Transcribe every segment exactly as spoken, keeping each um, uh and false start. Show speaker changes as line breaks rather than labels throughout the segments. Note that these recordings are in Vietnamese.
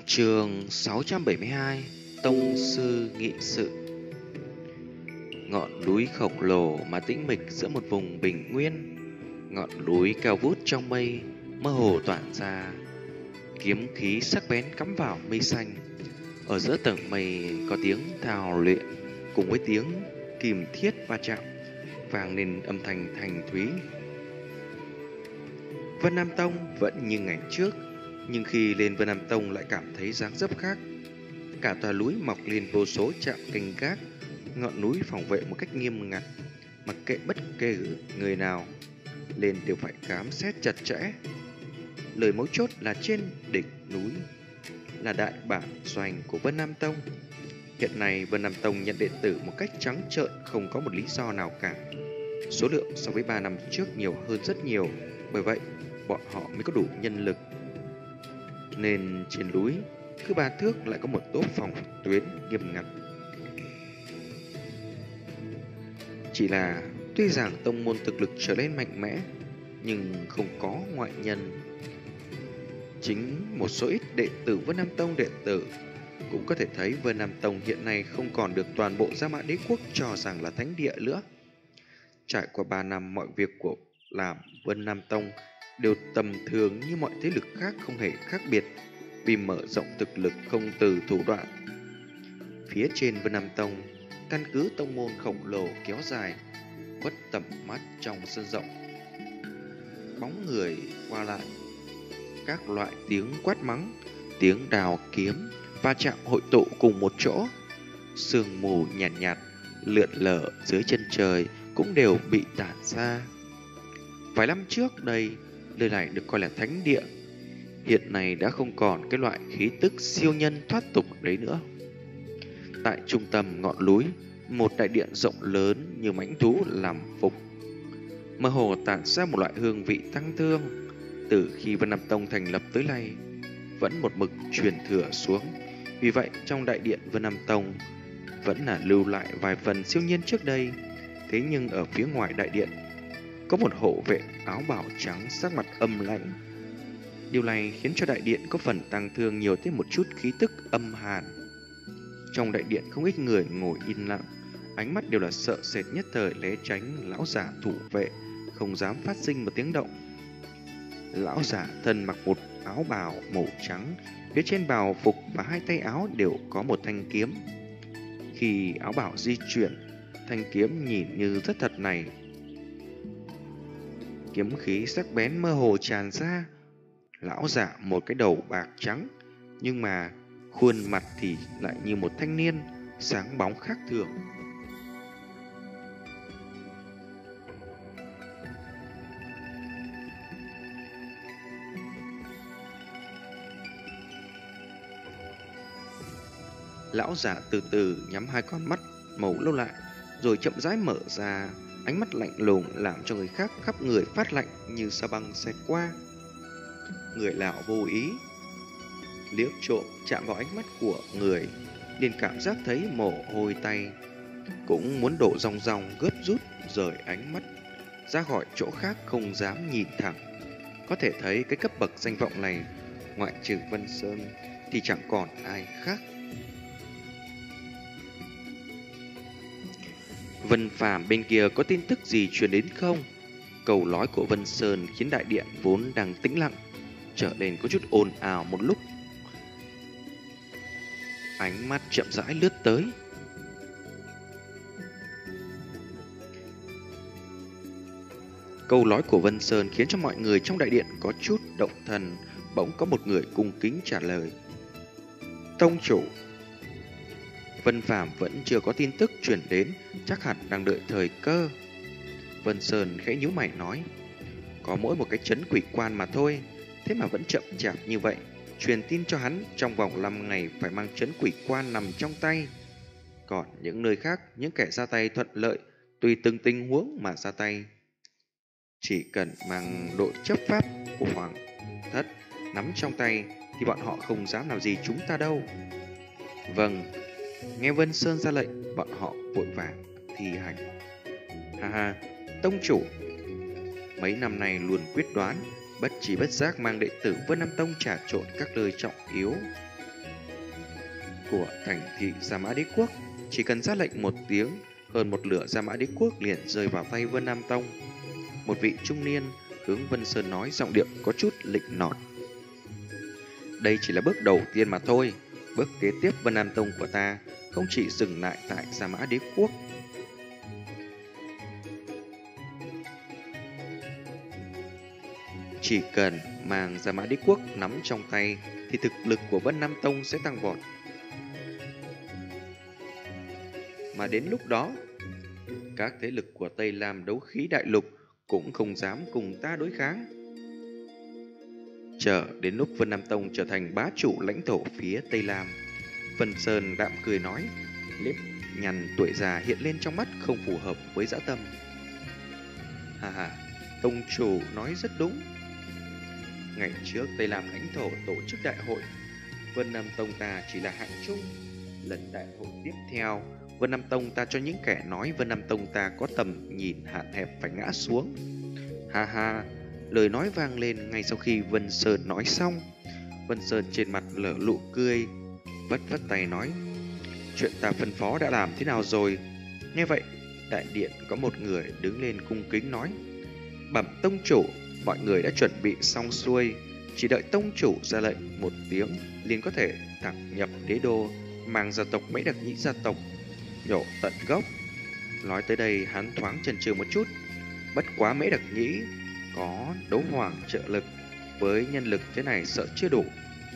Chương sáu trăm bảy mươi hai. Tông sư nghị sự. Ngọn núi khổng lồ mà tĩnh mịch giữa một vùng bình nguyên. Ngọn núi cao vút trong mây, mơ hồ tỏa ra kiếm khí sắc bén cắm vào mây xanh. Ở giữa tầng mây có tiếng thao luyện cùng với tiếng kìm thiết va chạm, vang lên âm thanh thành thúy. Vân Nam Tông vẫn như ngày trước, nhưng khi lên Vân Nam Tông lại cảm thấy dáng dấp khác. Cả tòa núi mọc lên vô số trạm canh gác, ngọn núi phòng vệ một cách nghiêm ngặt, mặc kệ bất kể người nào lên đều phải khám xét chặt chẽ. Lời mấu chốt là trên đỉnh núi là đại bản doanh của Vân Nam Tông. Hiện nay Vân Nam Tông nhận đệ tử một cách trắng trợn, không có một lý do nào cả. Số lượng so với ba năm trước nhiều hơn rất nhiều, bởi vậy bọn họ mới có đủ nhân lực. Nên trên núi cứ ba thước lại có một tốp phòng tuyến nghiêm ngặt. Chỉ là tuy rằng tông môn thực lực trở lên mạnh mẽ, nhưng không có ngoại nhân. Chính một số ít đệ tử Vân Nam Tông đệ tử cũng có thể thấy Vân Nam Tông hiện nay không còn được toàn bộ Gia Mã Đế Quốc cho rằng là thánh địa nữa. Trải qua ba năm, mọi việc của làm Vân Nam Tông đều tầm thường như mọi thế lực khác, không hề khác biệt, vì mở rộng thực lực không từ thủ đoạn. Phía trên Vân Nam Tông, căn cứ tông môn khổng lồ kéo dài, quất tầm mắt trong sân rộng. Bóng người qua lại, các loại tiếng quát mắng, tiếng đào kiếm va chạm hội tụ cùng một chỗ. Sương mù nhàn nhạt, nhạt lượn lờ dưới chân trời cũng đều bị tản ra. Vài năm trước đây, nơi này được coi là thánh địa, hiện nay đã không còn cái loại khí tức siêu nhân thoát tục đấy nữa. Tại trung tâm ngọn núi, một đại điện rộng lớn như mãnh thú làm phục, mơ hồ tản ra một loại hương vị tăng thương. Từ khi Vân Nam Tông thành lập tới nay, vẫn một mực truyền thừa xuống. Vì vậy trong đại điện Vân Nam Tông vẫn là lưu lại vài phần siêu nhiên trước đây. Thế nhưng ở phía ngoài đại điện có một hộ vệ áo bào trắng, sắc mặt âm lãnh. Điều này khiến cho đại điện có phần tăng thương nhiều thêm một chút khí tức âm hàn. Trong đại điện không ít người ngồi yên lặng, ánh mắt đều là sợ sệt, nhất thời né tránh lão giả thủ vệ, không dám phát sinh một tiếng động. Lão giả thân mặc một áo bào màu trắng, phía trên bào phục và hai tay áo đều có một thanh kiếm. Khi áo bào di chuyển, thanh kiếm nhìn như rất thật này. Kiếm khí sắc bén mơ hồ tràn ra. Lão giả một cái đầu bạc trắng, nhưng mà khuôn mặt thì lại như một thanh niên, sáng bóng khác thường. Lão giả từ từ nhắm hai con mắt màu lâu lại, rồi chậm rãi mở ra, ánh mắt lạnh lùng làm cho người khác khắp người phát lạnh như sa băng xẹt qua. Người lão vô ý liếc trộm chạm vào ánh mắt của người, liền cảm giác thấy mồ hôi tay, cũng muốn đổ ròng ròng, gấp rút rời ánh mắt ra khỏi chỗ khác, không dám nhìn thẳng. Có thể thấy cái cấp bậc danh vọng này, ngoại trừ Vân Sơn thì chẳng còn ai khác. Vân Phàm bên kia có tin tức gì truyền đến không? Câu nói của Vân Sơn khiến đại điện vốn đang tĩnh lặng trở nên có chút ồn ào một lúc. Ánh mắt chậm rãi lướt tới. Câu nói của Vân Sơn khiến cho mọi người trong đại điện có chút động thần. Bỗng có một người cung kính trả lời: Tông chủ. Vân Phàm vẫn chưa có tin tức truyền đến, chắc hẳn đang đợi thời cơ. Vân Sơn khẽ nhíu mày nói: Có mỗi một cái trấn quỷ quan mà thôi, thế mà vẫn chậm chạp như vậy. Truyền tin cho hắn trong vòng năm ngày phải mang trấn quỷ quan nằm trong tay. Còn những nơi khác, những kẻ ra tay thuận lợi tùy từng tình huống mà ra tay. Chỉ cần mang đội chấp pháp của Hoàng Thất nắm trong tay thì bọn họ không dám làm gì chúng ta đâu. Vâng. Nghe Vân Sơn ra lệnh, bọn họ vội vàng thi hành. Ha ha, tông chủ mấy năm nay luôn quyết đoán, bất trí bất giác mang đệ tử Vân Nam Tông trà trộn các nơi trọng yếu. của thành thị Gia Mã Đế Quốc. Chỉ cần ra lệnh một tiếng, hơn một nửa Gia Mã Đế Quốc liền rơi vào tay Vân Nam Tông. Một vị trung niên hướng Vân Sơn nói, giọng điệu có chút lịnh nọt. Đây chỉ là bước đầu tiên mà thôi. Bước kế tiếp Vân Nam Tông của ta không chỉ dừng lại tại Gia Mã Đế Quốc. Chỉ cần mang Gia Mã Đế Quốc nắm trong tay thì thực lực của Vân Nam Tông sẽ tăng vọt. Mà đến lúc đó, các thế lực của Tây Lam đấu khí đại lục cũng không dám cùng ta đối kháng. Chờ đến lúc Vân Nam Tông trở thành bá chủ lãnh thổ phía Tây Lam, Vân Sơn đạm cười nói, nếp nhăn tuổi già hiện lên trong mắt không phù hợp với dã tâm. Hà hà, tông chủ nói rất đúng. Ngày trước Tây Lam lãnh thổ tổ chức đại hội, Vân Nam Tông ta chỉ là hạng chung. Lần đại hội tiếp theo, Vân Nam Tông ta cho những kẻ nói Vân Nam Tông ta có tầm nhìn hạn hẹp phải ngã xuống. Ha ha, lời nói vang lên ngay sau khi Vân Sơn nói xong. Vân Sơn trên mặt lở nụ cười, vất vất tay nói, chuyện ta phân phó đã làm thế nào rồi? Nghe vậy, đại điện có một người đứng lên cung kính nói, bẩm tông chủ, mọi người đã chuẩn bị xong xuôi, chỉ đợi tông chủ ra lệnh một tiếng liền có thể thẳng nhập đế đô, mang gia tộc Mễ Đặc Nhĩ gia tộc nhổ tận gốc. Nói tới đây hắn thoáng chần chừ một chút, bất quá Mễ Đặc Nhĩ có đấu hoàng trợ lực, với nhân lực thế này sợ chưa đủ.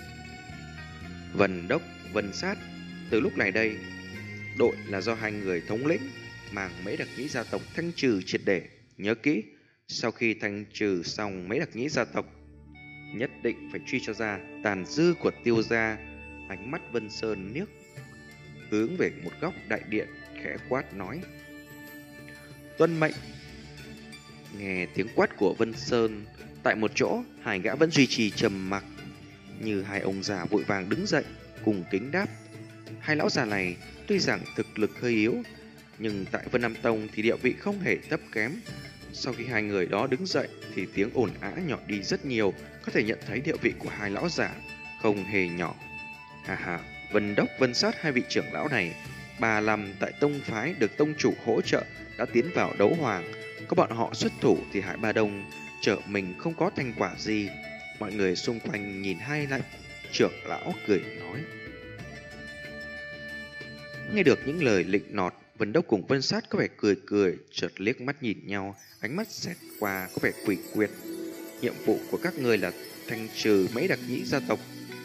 Vân Đốc, Vân Sát, từ lúc này đây, đội là do hai người thống lĩnh, mang Mễ Đặc Nhĩ gia tộc thanh trừ triệt để. Nhớ kỹ, sau khi thanh trừ xong Mễ Đặc Nhĩ gia tộc, nhất định phải truy cho ra tàn dư của Tiêu gia. Ánh mắt Vân Sơn liếc hướng về một góc đại điện, khẽ quát nói, tuân mệnh. Nghe tiếng quát của Vân Sơn, tại một chỗ hai gã vẫn duy trì trầm mặc, như hai ông già vội vàng đứng dậy cùng kính đáp. Hai lão già này tuy rằng thực lực hơi yếu, nhưng tại Vân Nam Tông thì địa vị không hề thấp kém. Sau khi hai người đó đứng dậy thì tiếng ồn ào nhỏ đi rất nhiều, có thể nhận thấy địa vị của hai lão giả không hề nhỏ. Hà hà, Vân Đốc, Vân Sát, hai vị trưởng lão này ba năm tại tông phái được tông chủ hỗ trợ đã tiến vào đấu hoàng. Có bọn họ xuất thủ thì Hải Ba Đông trợ mình không có thành quả gì. Mọi người xung quanh nhìn hai lại trưởng lão cười nói. Nghe được những lời lịnh nọt, Vân Đốc cùng Vân Sát có vẻ cười cười, chợt liếc mắt nhìn nhau, ánh mắt xẹt qua có vẻ quỷ quyệt. Nhiệm vụ của các người là thanh trừ Mễ Đặc Nhĩ gia tộc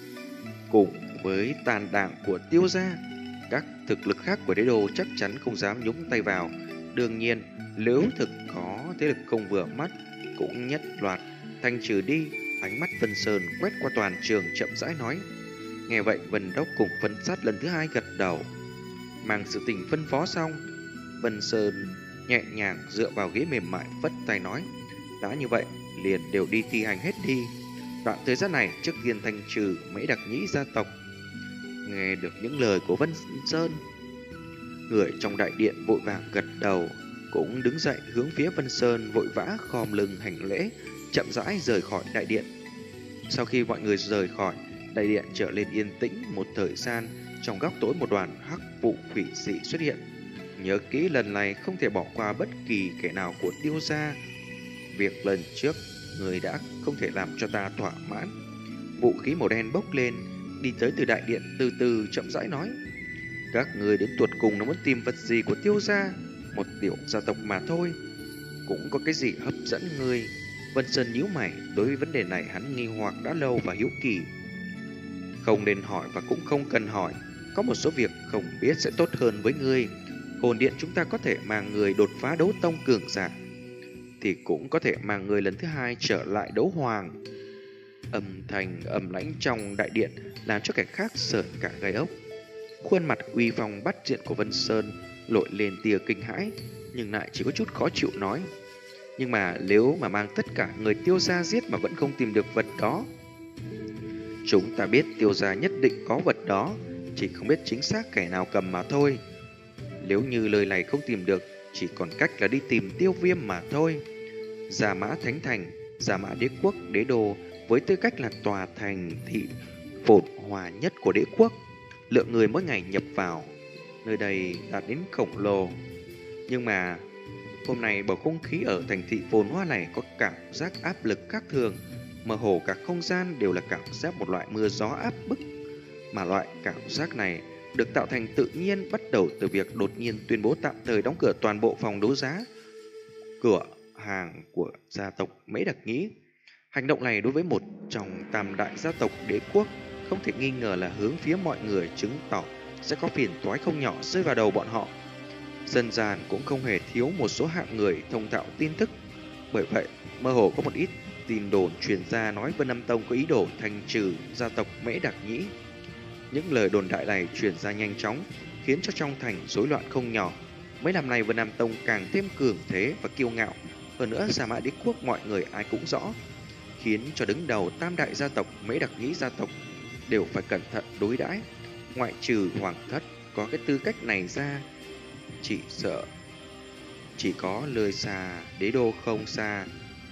cùng với tàn đảng của Tiêu gia. Các thực lực khác của đế đô chắc chắn không dám nhúng tay vào. Đương nhiên, nếu thực có thế lực không vừa mắt, cũng nhất loạt thanh trừ đi. Ánh mắt Vân Sơn quét qua toàn trường chậm rãi nói. Nghe vậy, Vân Đốc cùng Vân Sát lần thứ hai gật đầu. Mang sự tình phân phó xong, Vân Sơn nhẹ nhàng dựa vào ghế mềm mại vất tay nói, đã như vậy liền đều đi thi hành hết đi. Đoạn thời gian này trước tiên thanh trừ Mễ Đặc Nhĩ gia tộc. Nghe được những lời của Vân Sơn, người trong đại điện vội vàng gật đầu, cũng đứng dậy hướng phía Vân Sơn vội vã khom lưng hành lễ, chậm rãi rời khỏi đại điện. Sau khi mọi người rời khỏi, đại điện trở lên yên tĩnh một thời gian. Trong góc tối một đoàn hắc vụ quỷ dị xuất hiện. Nhớ kỹ lần này không thể bỏ qua bất kỳ kẻ nào của Tiêu gia. Việc lần trước người đã không thể làm cho ta thỏa mãn. Vũ khí màu đen bốc lên, đi tới từ đại điện từ từ chậm rãi nói, các người đến tuột cùng nó muốn tìm vật gì của Tiêu gia? Một tiểu gia tộc mà thôi, cũng có cái gì hấp dẫn người? Vân Sơn nhíu mày, đối với vấn đề này hắn nghi hoặc đã lâu và hiếu kỳ. Không nên hỏi và cũng không cần hỏi, có một số việc không biết sẽ tốt hơn với ngươi. Hồn điện chúng ta có thể mang người đột phá đấu tông cường giả, thì cũng có thể mang người lần thứ hai trở lại đấu hoàng. Âm thanh ầm lãnh trong đại điện làm cho kẻ khác sởn cả gai ốc. Khuôn mặt uy phong bắt diện của Vân Sơn lội lên tia kinh hãi, nhưng lại chỉ có chút khó chịu nói, nhưng mà nếu mà mang tất cả người Tiêu gia giết mà vẫn không tìm được vật đó, chúng ta biết Tiêu gia nhất định có vật đó, chỉ không biết chính xác kẻ nào cầm mà thôi. Nếu như lời này không tìm được, chỉ còn cách là đi tìm Tiêu Viêm mà thôi. Gia Mã Thánh Thành, Gia Mã Đế Quốc, đế đô với tư cách là tòa thành thị phồn hoa nhất của đế quốc, lượng người mỗi ngày nhập vào nơi đây đạt đến khổng lồ. Nhưng mà hôm nay bầu không khí ở thành thị phồn hoa này có cảm giác áp lực khác thường, mơ hồ cả không gian đều là cảm giác một loại mưa gió áp bức, mà loại cảm giác này được tạo thành tự nhiên bắt đầu từ việc đột nhiên tuyên bố tạm thời đóng cửa toàn bộ phòng đấu giá, cửa hàng của gia tộc Mễ Đặc Nhĩ. Hành động này đối với một trong tam đại gia tộc đế quốc không thể nghi ngờ là hướng phía mọi người, chứng tỏ sẽ có phiền toái không nhỏ rơi vào đầu bọn họ. Dân gian cũng không hề thiếu một số hạng người thông thạo tin tức, bởi vậy mơ hồ có một ít tin đồn truyền ra nói Vân Nam Tông có ý đồ thanh trừ gia tộc Mễ Đặc Nhĩ. Những lời đồn đại này truyền ra nhanh chóng, khiến cho trong thành rối loạn không nhỏ. Mấy năm nay Vân Nam Tông càng thêm cường thế và kiêu ngạo, hơn nữa Sa Mã Đế quốc mọi người ai cũng rõ, khiến cho đứng đầu tam đại gia tộc Mễ Đặc Nhĩ gia tộc đều phải cẩn thận đối đãi. Ngoại trừ hoàng thất có cái tư cách này ra, chỉ sợ chỉ có lời xa đế đô không xa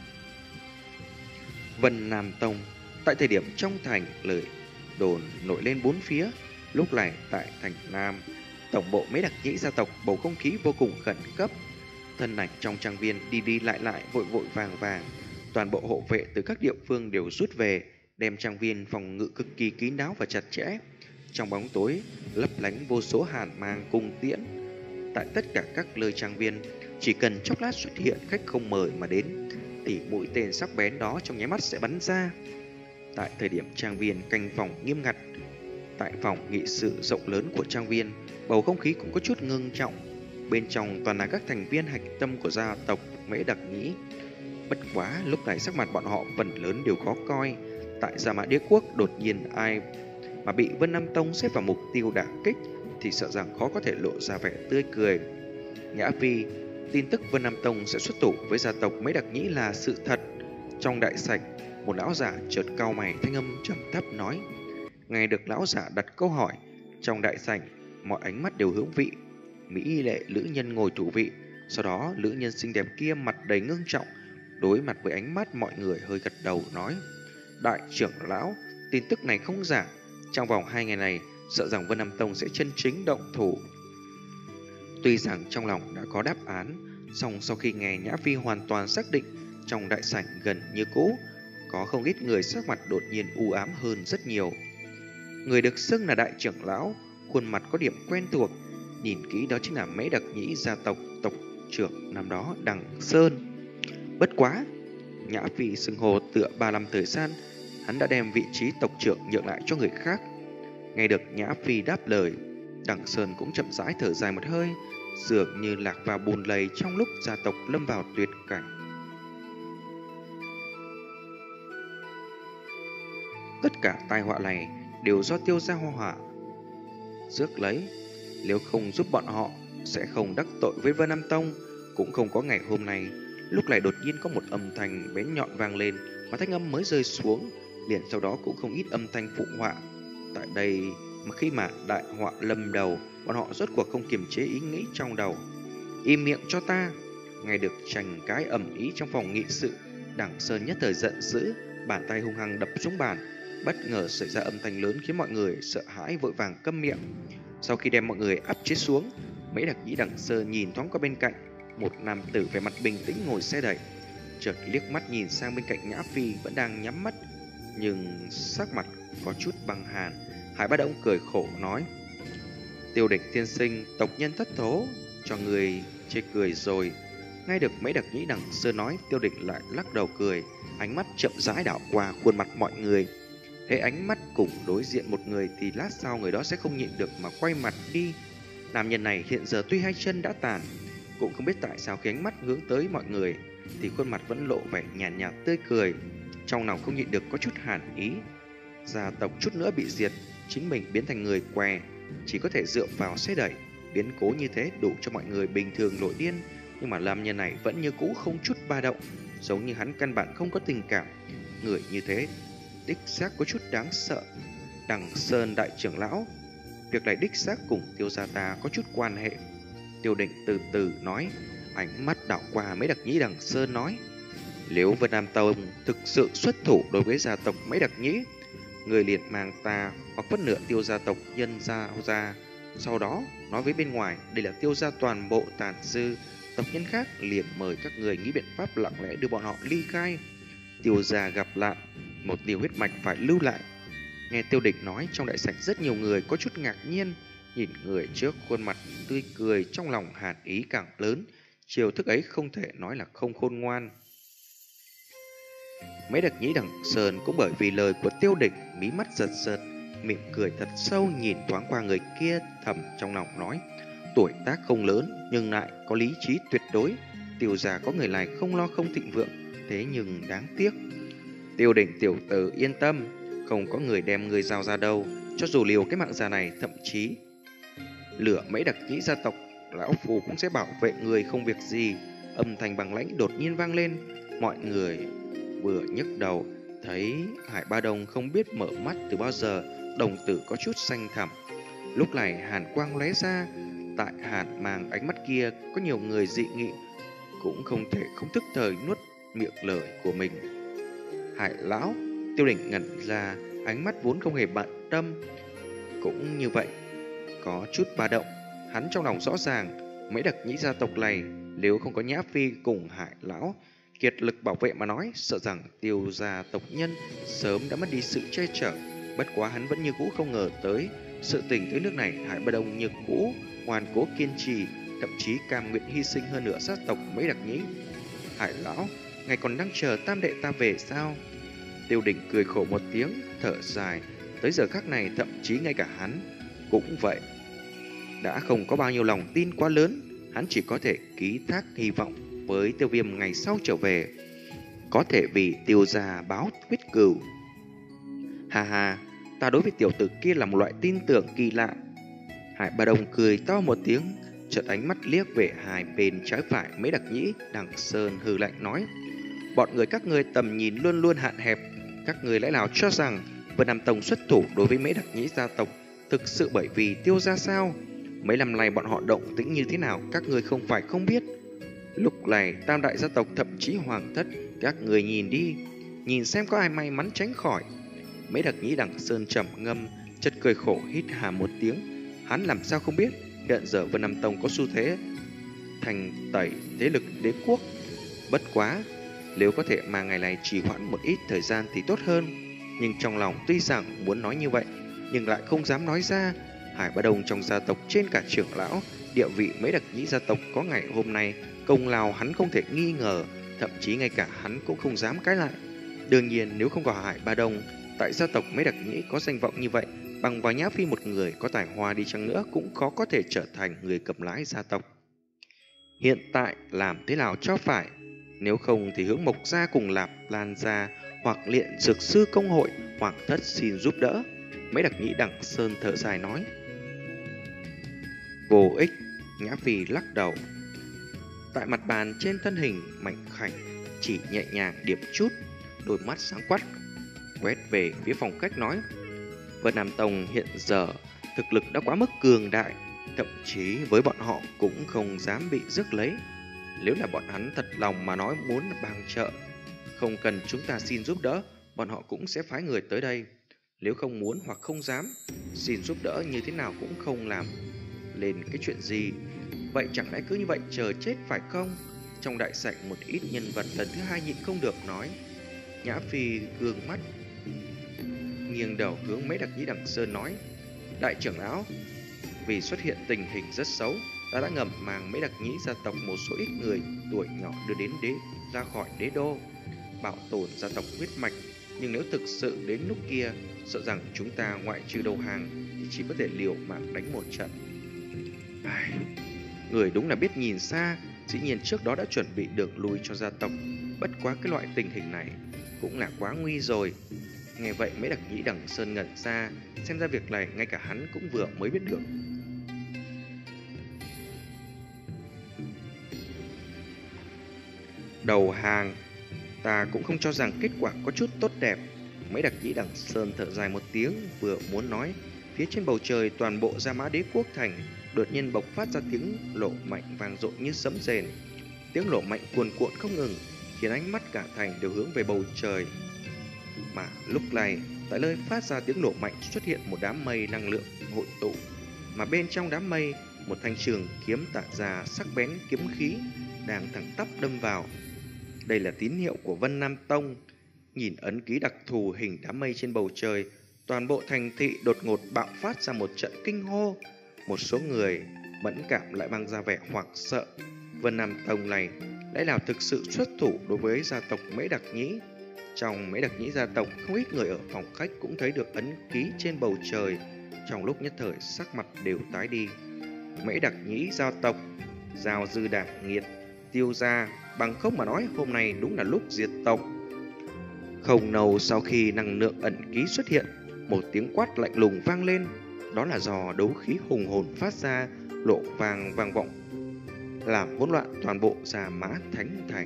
Vân Nam Tông. Tại thời điểm trong thành lời đồn nổi lên bốn phía, lúc này tại thành Nam, tổng bộ Mễ Đặc Nhĩ gia tộc bầu không khí vô cùng khẩn cấp. Thân ảnh trong trang viên đi đi lại lại, vội vội vàng vàng. Toàn bộ hộ vệ từ các địa phương đều rút về, đem trang viên phòng ngự cực kỳ kín đáo và chặt chẽ. Trong bóng tối lấp lánh vô số hàn mang cung tiễn. Tại tất cả các nơi trang viên, chỉ cần chốc lát xuất hiện khách không mời mà đến thì mũi tên sắc bén đó trong nháy mắt sẽ bắn ra. Tại thời điểm trang viên canh phòng nghiêm ngặt, tại phòng nghị sự rộng lớn của trang viên, bầu không khí cũng có chút ngưng trọng. Bên trong toàn là các thành viên hạch tâm của gia tộc Mễ Đặc Nhĩ. Bất quá lúc này sắc mặt bọn họ phần lớn đều khó coi. Tại Sa Mã Đế quốc đột nhiên ai mà bị Vân Nam Tông xếp vào mục tiêu đả kích thì sợ rằng khó có thể lộ ra vẻ tươi cười. Nhã Phi, tin tức Vân Nam Tông sẽ xuất thủ với gia tộc Mễ Đặc Nhĩ là sự thật. Trong đại sảnh, một lão giả chợt cau mày, thanh âm trầm thấp nói. Nghe được lão giả đặt câu hỏi, trong đại sảnh mọi ánh mắt đều hướng vị mỹ lệ nữ nhân ngồi thủ vị. Sau đó nữ nhân xinh đẹp kia mặt đầy ngưng trọng, đối mặt với ánh mắt mọi người hơi gật đầu nói. Đại trưởng lão, tin tức này không giả. Trong vòng hai ngày này, sợ rằng Vân Nam Tông sẽ chân chính động thủ. Tuy rằng trong lòng đã có đáp án, song sau khi nghe Nhã Phi hoàn toàn xác định, trong đại sảnh gần như cũ, có không ít người sắc mặt đột nhiên u ám hơn rất nhiều. Người được xưng là đại trưởng lão, khuôn mặt có điểm quen thuộc, nhìn kỹ đó chính là Mễ Đặc Nhĩ gia tộc tộc trưởng năm đó Đằng Sơn. Bất quá, Nhã Phi xưng hồ tựa ba năm thời gian, hắn đã đem vị trí tộc trưởng nhượng lại cho người khác. Nghe được Nhã Phi đáp lời, Đằng Sơn cũng chậm rãi thở dài một hơi, dường như lạc vào bùn lầy trong lúc gia tộc lâm vào tuyệt cảnh. Tất cả tai họa này đều do Tiêu Gia Hoa Hỏa rước lấy, nếu không giúp bọn họ sẽ không đắc tội với Vân Nam Tông, cũng không có ngày hôm nay. Lúc này đột nhiên có một âm thanh bén nhọn vang lên, mà thanh âm mới rơi xuống, liền sau đó cũng không ít âm thanh phụ họa. Tại đây mà khi mà đại họa lâm đầu, bọn họ rốt cuộc không kiềm chế ý nghĩ trong đầu. Im miệng cho ta! Nghe được tranh cãi ầm ĩ trong phòng nghị sự, Đằng Sơn nhất thời giận dữ, bàn tay hung hăng đập xuống bàn. Bất ngờ xảy ra âm thanh lớn khiến mọi người sợ hãi vội vàng câm miệng. Sau khi đem mọi người áp chế xuống, Mễ Đặc Nhĩ Đằng Sơn nhìn thoáng qua bên cạnh, một nam tử vẻ mặt bình tĩnh ngồi xe đẩy, chợt liếc mắt nhìn sang bên cạnh Nhã Phi vẫn đang nhắm mắt, nhưng sắc mặt có chút băng hàn. Hải Bá Động cười khổ nói: Tiêu Địch tiên sinh, tộc nhân thất thố, cho người chê cười rồi. Nghe được Mễ Đặc Nhĩ Đằng Sơn nói, Tiêu Địch lại lắc đầu cười, ánh mắt chậm rãi đảo qua khuôn mặt mọi người. Thế ánh mắt cùng đối diện một người thì lát sau người đó sẽ không nhịn được mà quay mặt đi. Nam nhân này hiện giờ tuy hai chân đã tàn, cũng không biết tại sao khi ánh mắt hướng tới mọi người thì khuôn mặt vẫn lộ vẻ nhàn nhạt, nhạt tươi cười. Trong lòng không nhịn được có chút hàn ý. Gia tộc chút nữa bị diệt, chính mình biến thành người què, chỉ có thể dựa vào xe đẩy. Biến cố như thế đủ cho mọi người bình thường nổi điên, nhưng mà nam nhân này vẫn như cũ không chút ba động, giống như hắn căn bản không có tình cảm. Người như thế đích xác có chút đáng sợ. Đằng Sơn đại trưởng lão, việc này đích xác cùng Tiêu gia ta có chút quan hệ. Tiêu Định từ từ nói, ánh mắt đảo qua Mễ Đặc Nhĩ Đằng Sơn nói: Nếu Vân Nam Tông thực sự xuất thủ đối với gia tộc Mễ Đặc Nhĩ, người liền mang ta hoặc phân nửa Tiêu gia tộc nhân gia ra. Sau đó nói với bên ngoài đây là Tiêu gia toàn bộ tàn dư tộc nhân khác, liền mời các người nghĩ biện pháp lặng lẽ đưa bọn họ ly khai. Tiêu gia gặp nạn, một điều huyết mạch phải lưu lại. Nghe Tiêu Đỉnh nói, trong đại sảnh rất nhiều người có chút ngạc nhiên, nhìn người trước khuôn mặt tươi cười, trong lòng hàn ý càng lớn. Chiều thức ấy không thể nói là không khôn ngoan. Mấy đặc nhĩ đằng Sơn cũng bởi vì lời của Tiêu Đỉnh, mí mắt giật giật, mỉm cười thật sâu, nhìn thoáng qua người kia, thầm trong lòng nói: tuổi tác không lớn nhưng lại có lý trí tuyệt đối. Tiêu gia có người này không lo không thịnh vượng, thế nhưng đáng tiếc. Tiêu Đỉnh tiểu tử yên tâm, không có người đem người giao ra đâu. Cho dù liều cái mạng già này, thậm chí lửa mấy đặc nhĩ gia tộc, lão phù cũng sẽ bảo vệ người không việc gì. Âm thanh bằng lãnh đột nhiên vang lên. Mọi người vừa nhấc đầu, thấy Hải Ba Đông không biết mở mắt từ bao giờ, đồng tử có chút xanh thẳm. Lúc này hàn quang lóe ra, tại hàn màng ánh mắt kia có nhiều người dị nghị, cũng không thể không thức thời nuốt miệng lời của mình. Hải lão, Tiêu Đỉnh ngẩn ra, ánh mắt vốn không hề bận tâm cũng như vậy có chút ba động. Hắn trong lòng rõ ràng, mấy đặc nhĩ gia tộc này nếu không có Nhã Phi cùng Hải lão kiệt lực bảo vệ mà nói, sợ rằng Tiêu gia tộc nhân sớm đã mất đi sự che chở. Bất quá hắn vẫn như cũ không ngờ tới sự tình tới nước này. Hải Ba Đông như cũ ngoan cố kiên trì, thậm chí cam nguyện hy sinh hơn nữa gia tộc mấy đặc nhĩ. Hải lão, ngài còn đang chờ tam đệ ta về sao? Tiêu Đỉnh cười khổ một tiếng, thở dài. Tới giờ khắc này thậm chí ngay cả hắn cũng vậy, đã không có bao nhiêu lòng tin quá lớn. Hắn chỉ có thể ký thác hy vọng với Tiêu Viêm ngày sau trở về, có thể vì Tiêu gia báo quyết cừu. Hà hà, ta đối với tiểu tử kia là một loại tin tưởng kỳ lạ. Hải Ba Đông cười to một tiếng, chợt ánh mắt liếc về hai bên trái phải mấy đặc nhĩ đằng Sơn, hừ lạnh nói: bọn người các ngươi tầm nhìn luôn luôn hạn hẹp. Các người lẽ nào cho rằng Vân Nam Tông xuất thủ đối với mấy đặc nhĩ gia tộc thực sự bởi vì Tiêu gia sao? Mấy năm nay bọn họ động tĩnh như thế nào các người không phải không biết. Lúc này tam đại gia tộc thậm chí hoàng thất, các người nhìn đi, nhìn xem có ai may mắn tránh khỏi. Mấy đặc nhĩ đằng Sơn trầm ngâm, chợt cười khổ hít hà một tiếng. Hắn làm sao không biết hiện giờ Vân Nam Tông có xu thế thành tẩy thế lực đế quốc. Bất quá nếu có thể mà ngày này trì hoãn một ít thời gian thì tốt hơn. Nhưng trong lòng tuy rằng muốn nói như vậy, nhưng lại không dám nói ra. Hải Ba Đông trong gia tộc trên cả trưởng lão, địa vị mấy đặc nhĩ gia tộc có ngày hôm nay, công lao hắn không thể nghi ngờ, thậm chí ngay cả hắn cũng không dám cãi lại. Đương nhiên nếu không có Hải Ba Đông, tại gia tộc mấy đặc nhĩ có danh vọng như vậy, bằng vào Nhã Phi một người có tài hoa đi chăng nữa cũng khó có thể trở thành người cầm lái gia tộc. Hiện tại làm thế nào cho phải? Nếu không thì hướng Mộc gia cùng Lạp Lan gia hoặc Liện Dược sư công hội hoàng thất xin giúp đỡ. Mấy đặc nhĩ đằng Sơn thở dài nói. Vô ích. Nhã Phi lắc đầu. Tại mặt bàn trên thân hình mảnh khảnh chỉ nhẹ nhàng điểm chút, đôi mắt sáng quắc quét về phía phòng khách nói: Vân Nam Tông hiện giờ thực lực đã quá mức cường đại, thậm chí với bọn họ cũng không dám bị rước lấy. Nếu là bọn hắn thật lòng mà nói muốn bằng trợ, không cần chúng ta xin giúp đỡ, bọn họ cũng sẽ phái người tới đây. Nếu không muốn hoặc không dám xin giúp đỡ như thế nào cũng không làm lên cái chuyện gì. Vậy chẳng lẽ cứ như vậy chờ chết phải không? Trong đại sảnh một ít nhân vật lần thứ hai nhịn không được nói. Nhã Phi gương mắt nghiêng đầu hướng mấy đặc nhĩ đằng Sơn nói: đại trưởng lão, vì xuất hiện tình hình rất xấu, ta đã ngầm mang mấy đặc nhĩ gia tộc một số ít người tuổi nhỏ đưa đến đế ra khỏi đế đô, bảo tồn gia tộc huyết mạch. Nhưng nếu thực sự đến lúc kia, sợ rằng chúng ta ngoại trừ đầu hàng thì chỉ có thể liều mạng đánh một trận. Ai... người đúng là biết nhìn xa, dĩ nhiên trước đó đã chuẩn bị đường lui cho gia tộc. Bất quá cái loại tình hình này cũng là quá nguy rồi. Nghe vậy mấy đặc nhĩ đằng Sơn ngẩn ra, xem ra việc này ngay cả hắn cũng vừa mới biết được. Đầu hàng, ta cũng không cho rằng kết quả có chút tốt đẹp. Mấy đặc nhĩ đằng Sơn thở dài một tiếng, vừa muốn nói, phía trên bầu trời toàn bộ Gia Mã Đế quốc thành đột nhiên bộc phát ra tiếng lộ mạnh vang dội như sấm rền. Tiếng lộ mạnh cuồn cuộn không ngừng, khiến ánh mắt cả thành đều hướng về bầu trời. Mà lúc này tại nơi phát ra tiếng nổ mạnh xuất hiện một đám mây năng lượng hội tụ, mà bên trong đám mây, một thanh trường kiếm tản ra sắc bén kiếm khí đang thẳng tắp đâm vào. Đây là tín hiệu của Vân Nam Tông. Nhìn ấn ký đặc thù hình đám mây trên bầu trời, toàn bộ thành thị đột ngột bạo phát ra một trận kinh hô. Một số người mẫn cảm lại mang ra vẻ hoảng sợ. Vân Nam Tông này lẽ nào thực sự xuất thủ đối với gia tộc Mễ Đặc Nhĩ? Trong Mễ Đặc Nhĩ gia tộc, không ít người ở phòng khách cũng thấy được ấn ký trên bầu trời. Trong lúc nhất thời sắc mặt đều tái đi. Mễ Đặc Nhĩ gia tộc, Giao Dư Đảng Nghiệt, tiêu gia, bằng không mà nói hôm nay đúng là lúc diệt tộc. Không lâu sau khi năng lượng ẩn ký xuất hiện, một tiếng quát lạnh lùng vang lên. Đó là do đấu khí hùng hồn phát ra, lộ vàng vang vọng, làm hỗn loạn toàn bộ Gia Mã Thánh Thành.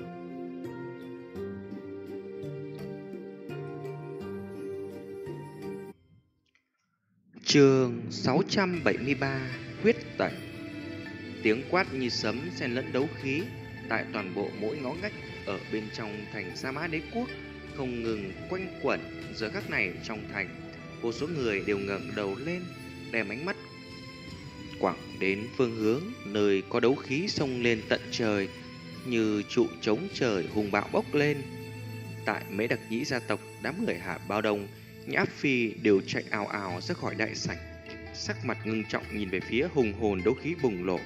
Chương sáu trăm bảy mươi ba, Huyết Tẩy. Tiếng quát như sấm xen lẫn đấu khí tại toàn bộ mỗi ngõ ngách ở bên trong thành Gia Mã Đế Quốc không ngừng quanh quẩn. Giờ khắc này trong thành, vô số người đều ngẩng đầu lên, đem ánh mắt quẳng đến phương hướng nơi có đấu khí xông lên tận trời, như trụ chống trời hùng bạo bốc lên. Tại Mễ Đặc Nhĩ gia tộc, đám người Hạ Bao Đông, Nhã Phi đều chạy ào ào ra khỏi đại sảnh, sắc mặt ngưng trọng nhìn về phía hùng hồn đấu khí bùng nổ.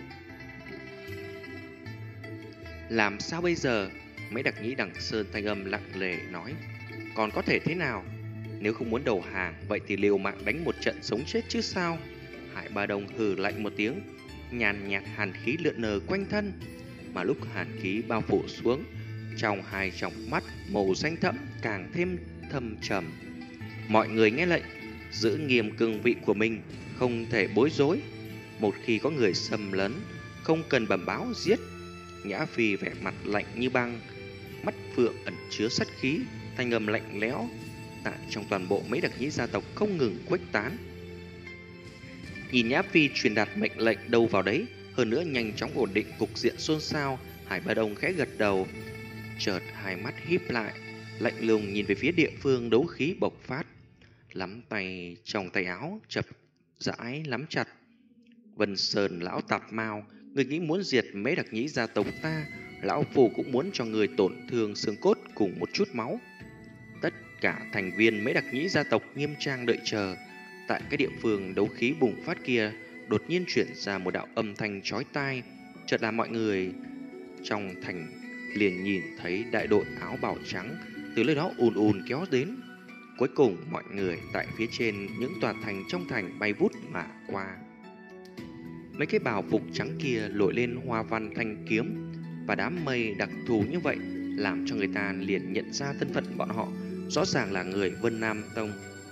Làm sao bây giờ? Mễ Đặc Nhĩ Đằng Sơn thanh âm lặng lề nói. Còn có thể thế nào? Nếu không muốn đầu hàng, vậy thì liều mạng đánh một trận sống chết chứ sao? Hải Ba Đông hừ lạnh một tiếng, nhàn nhạt hàn khí lượn lờ quanh thân. Mà lúc hàn khí bao phủ xuống, trong hai tròng mắt màu xanh thẫm càng thêm thâm trầm. Mọi người nghe lệnh, giữ nghiêm cương vị của mình, không thể bối rối. Một khi có người xâm lấn, không cần bẩm báo giết. Nhã Phi vẻ mặt lạnh như băng, mắt phượng ẩn chứa sát khí, thanh âm lạnh lẽo tại trong toàn bộ Mễ Đặc Nhĩ gia tộc không ngừng khuếch tán. Nhìn Nhã Phi truyền đạt mệnh lệnh đâu vào đấy, hơn nữa nhanh chóng ổn định cục diện xôn xao, Hải Ba Đông khẽ gật đầu, chợt hai mắt híp lại, lạnh lùng nhìn về phía địa phương đấu khí bộc phát, lắm tay trong tay áo chập rãi nắm chặt. Vân Sơn lão tạp mao, người nghĩ muốn diệt Mễ Đặc Nhĩ gia tộc ta, lão phù cũng muốn cho người tổn thương xương cốt cùng một chút máu. Tất cả thành viên Mễ Đặc Nhĩ gia tộc nghiêm trang đợi chờ. Tại cái địa phương đấu khí bùng phát kia, đột nhiên chuyển ra một đạo âm thanh chói tai, chợt làm mọi người trong thành liền nhìn thấy đại đội áo bào trắng từ nơi đó ùn ùn kéo đến. Cuối cùng mọi người tại phía trên những tòa thành trong thành bay vút mà qua. Mấy cái bào phục trắng kia nổi lên hoa văn thanh kiếm và đám mây đặc thù như vậy, làm cho người ta liền nhận ra thân phận bọn họ rõ ràng là người Vân Nam Tông.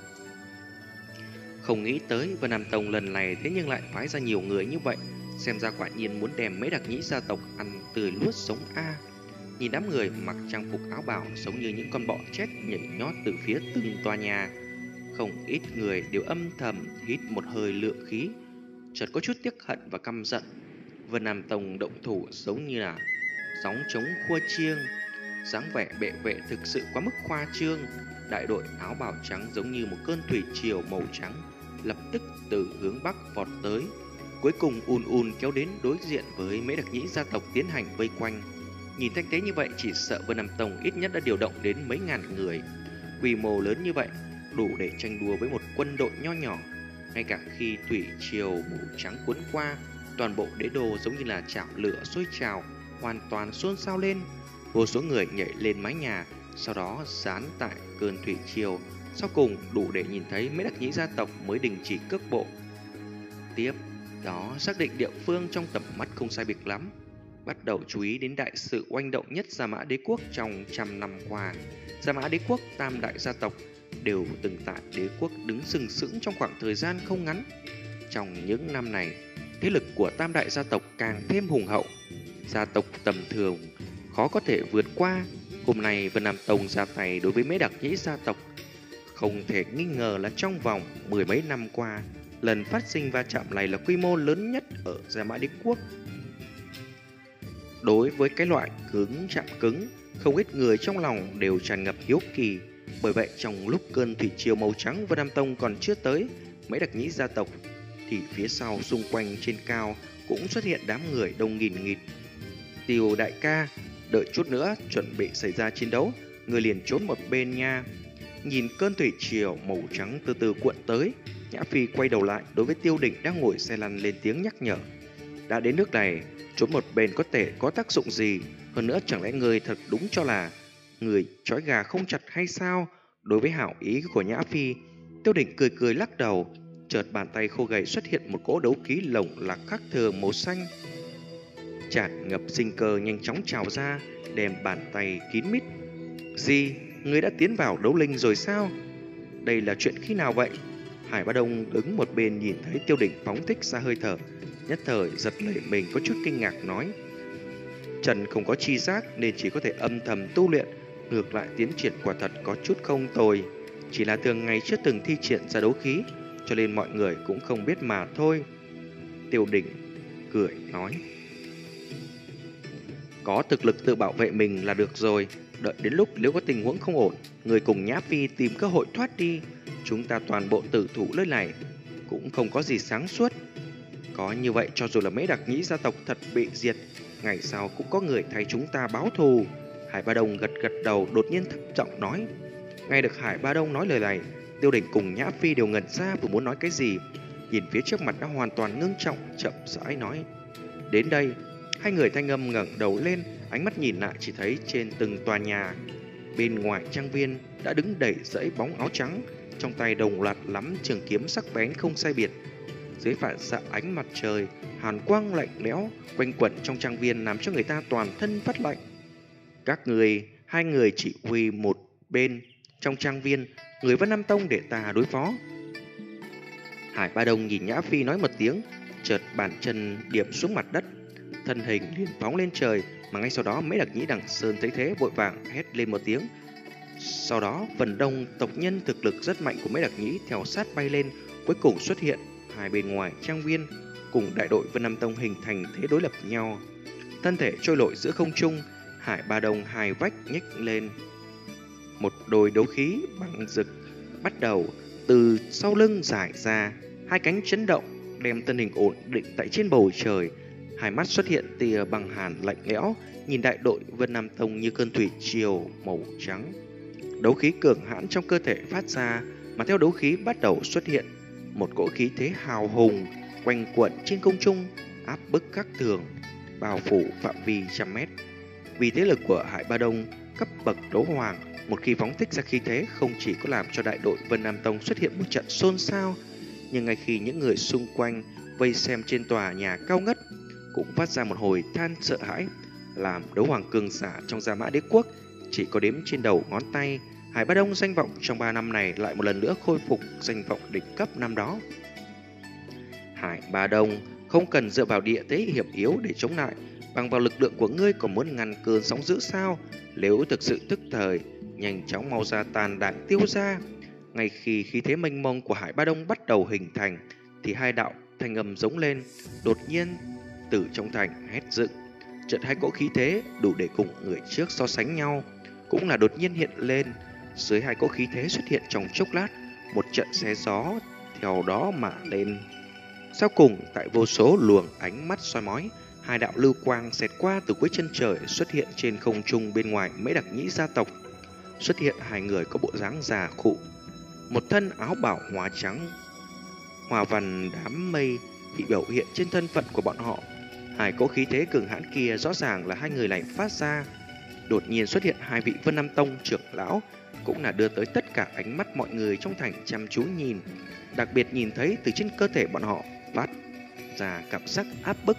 Không nghĩ tới Vân Nam Tông lần này thế nhưng lại phái ra nhiều người như vậy, xem ra quả nhiên muốn đem Mễ Đặc Nhĩ gia tộc ăn tươi nuốt sống a. Nhìn đám người mặc trang phục áo bào giống như những con bọ chết nhảy nhót từ phía từng tòa nhà, không ít người đều âm thầm hít một hơi lượng khí, chợt có chút tiếc hận và căm giận. Vân Nam Tông động thủ giống như là sóng trống khua chiêng, dáng vẻ bệ vệ thực sự quá mức khoa trương. Đại đội áo bào trắng giống như một cơn thủy triều màu trắng, lập tức từ hướng bắc vọt tới, cuối cùng ùn ùn kéo đến đối diện với Mễ Đặc Nhĩ gia tộc tiến hành vây quanh. Nhìn thanh thế như vậy, chỉ sợ Vân Nam Tông ít nhất đã điều động đến mấy ngàn người. Quy mô lớn như vậy, đủ để tranh đua với một quân đội nho nhỏ. Ngay cả khi thủy triều màu trắng cuốn qua, toàn bộ đế đô giống như là chảo lửa sôi trào, hoàn toàn xôn xao lên. Vô số người nhảy lên mái nhà, sau đó dán tại cơn thủy triều. Sau cùng đủ để nhìn thấy Mễ Đặc Nhĩ gia tộc mới đình chỉ cước bộ. Tiếp đó xác định địa phương trong tầm mắt không sai biệt lắm, bắt đầu chú ý đến đại sự oanh động nhất Gia Mã Đế Quốc trong trăm năm qua. Gia Mã Đế Quốc tam đại gia tộc đều từng tại đế quốc đứng sừng sững trong khoảng thời gian không ngắn. Trong những năm này, thế lực của tam đại gia tộc càng thêm hùng hậu, gia tộc tầm thường khó có thể vượt qua. Hôm nay Vân Nam Tông ra tay đối với Mễ Đặc Nhĩ gia tộc, không thể nghi ngờ là trong vòng mười mấy năm qua, lần phát sinh va chạm này là quy mô lớn nhất ở Gia Mã Đế Quốc. Đối với cái loại cứng chạm cứng, không ít người trong lòng đều tràn ngập hiếu kỳ. Bởi vậy trong lúc cơn thủy triều màu trắng Vân Nam Tông còn chưa tới mấy đặc nhĩ gia tộc, thì phía sau xung quanh trên cao cũng xuất hiện đám người đông nghìn nghịt. Tiêu đại ca, đợi chút nữa chuẩn bị xảy ra chiến đấu, người liền trốn một bên nha. Nhìn cơn thủy triều màu trắng từ từ cuộn tới, Nhã Phi quay đầu lại đối với Tiêu Đỉnh đang ngồi xe lăn lên tiếng nhắc nhở. Đã đến nước này, trốn một bên có thể có tác dụng gì? Hơn nữa chẳng lẽ người thật đúng cho là người trói gà không chặt hay sao? Đối với hảo ý của Nhã Phi, Tiêu Đỉnh cười cười lắc đầu. Chợt bàn tay khô gầy xuất hiện một cỗ đấu khí lồng lạc khác thường màu xanh, tràn ngập sinh cơ nhanh chóng trào ra, đem bàn tay kín mít. Gì? Ngươi đã tiến vào đấu linh rồi sao? Đây là chuyện khi nào vậy? Hải Bá Đông đứng một bên nhìn thấy Tiêu Đỉnh phóng thích ra hơi thở, nhất thời giật nảy mình có chút kinh ngạc nói. Trần không có chi giác nên chỉ có thể âm thầm tu luyện, ngược lại tiến triển quả thật có chút không tồi. Chỉ là thường ngày chưa từng thi triển ra đấu khí, cho nên mọi người cũng không biết mà thôi. Tiêu Đỉnh cười nói. Có thực lực tự bảo vệ mình là được rồi. Đợi đến lúc nếu có tình huống không ổn, người cùng Nhã Phi tìm cơ hội thoát đi. Chúng ta toàn bộ tử thủ nơi này cũng không có gì sáng suốt. Có như vậy cho dù là mấy đặc nhĩ gia tộc thật bị diệt, ngày sau cũng có người thay chúng ta báo thù. Hải Ba Đông gật gật đầu, đột nhiên thấp giọng nói. Nghe được Hải Ba Đông nói lời này, Tiêu Đỉnh cùng Nhã Phi đều ngẩn ra vừa muốn nói cái gì. Nhìn phía trước mặt đã hoàn toàn ngưng trọng, chậm rãi nói. Đến đây. Hai người thanh âm ngẩng đầu lên, ánh mắt nhìn lại chỉ thấy trên từng tòa nhà bên ngoài trang viên đã đứng đầy dãy bóng áo trắng, trong tay đồng loạt lắm trường kiếm sắc bén không sai biệt. Dưới phản xạ ánh mặt trời, hàn quang lạnh lẽo quanh quẩn trong trang viên làm cho người ta toàn thân phát lạnh. Các người, hai người chỉ huy một bên trong trang viên, người Vân Nam Tông để ta đối phó. Hải Ba Đông nhìn Nhã Phi nói một tiếng, chợt bàn chân điểm xuống mặt đất, thân hình liền phóng lên trời, mà ngay sau đó mấy đặc nhĩ Đằng Sơn thấy thế vội vàng hét lên một tiếng. Sau đó phần đông tộc nhân thực lực rất mạnh của mấy đặc nhĩ theo sát bay lên, cuối cùng xuất hiện hai bên ngoài trang viên, cùng đại đội Vân Nam Tông hình thành thế đối lập nhau. Thân thể trôi lội giữa không trung, Hải Ba Đông hai vách nhếch lên, một đôi đấu khí bằng rực bắt đầu từ sau lưng giải ra, hai cánh chấn động đem thân hình ổn định tại trên bầu trời. Hai mắt xuất hiện tia băng hàn lạnh lẽo, nhìn đại đội Vân Nam Tông như cơn thủy triều màu trắng. Đấu khí cường hãn trong cơ thể phát ra, mà theo đấu khí bắt đầu xuất hiện một cỗ khí thế hào hùng quanh quẩn trên không trung, áp bức các tường, bao phủ phạm vi trăm mét. Vì thế lực của Hải Ba Đông cấp bậc đấu hoàng, một khi phóng thích ra khí thế không chỉ có làm cho đại đội Vân Nam Tông xuất hiện một trận xôn xao, nhưng ngay khi những người xung quanh vây xem trên tòa nhà cao ngất cũng phát ra một hồi than sợ hãi. Làm đấu hoàng cường giả trong Gia Mã Đế Quốc chỉ có đếm trên đầu ngón tay, Hải Ba Đông danh vọng trong ba năm này lại một lần nữa khôi phục danh vọng đỉnh cấp năm đó. Hải Ba Đông không cần dựa vào địa thế hiểm yếu để chống lại, bằng vào lực lượng của ngươi còn muốn ngăn cơn sóng dữ sao? Nếu thực sự tức thời, nhanh chóng mau ra tàn đạn tiêu ra. Ngay khi khí thế mênh mông của Hải Ba Đông bắt đầu hình thành, thì hai đạo thanh âm giống lên, đột nhiên từ trong thành hét dựng. Trận hai cỗ khí thế đủ để cùng người trước so sánh nhau cũng là đột nhiên hiện lên. Dưới hai cỗ khí thế xuất hiện trong chốc lát, một trận xé gió theo đó mà lên. Sau cùng, tại vô số luồng ánh mắt soi mói, hai đạo lưu quang xẹt qua từ cuối chân trời xuất hiện trên không trung bên ngoài mấy đặc nhĩ gia tộc. Xuất hiện hai người có bộ dáng già khụ, một thân áo bảo hóa trắng, hòa văn đám mây bị biểu hiện trên thân phận của bọn họ. Hai cỗ khí thế cường hãn kia rõ ràng là hai người này phát ra. Đột nhiên xuất hiện hai vị Vân Nam Tông trưởng lão, cũng là đưa tới tất cả ánh mắt mọi người trong thành chăm chú nhìn. Đặc biệt nhìn thấy từ trên cơ thể bọn họ phát ra cảm giác áp bức,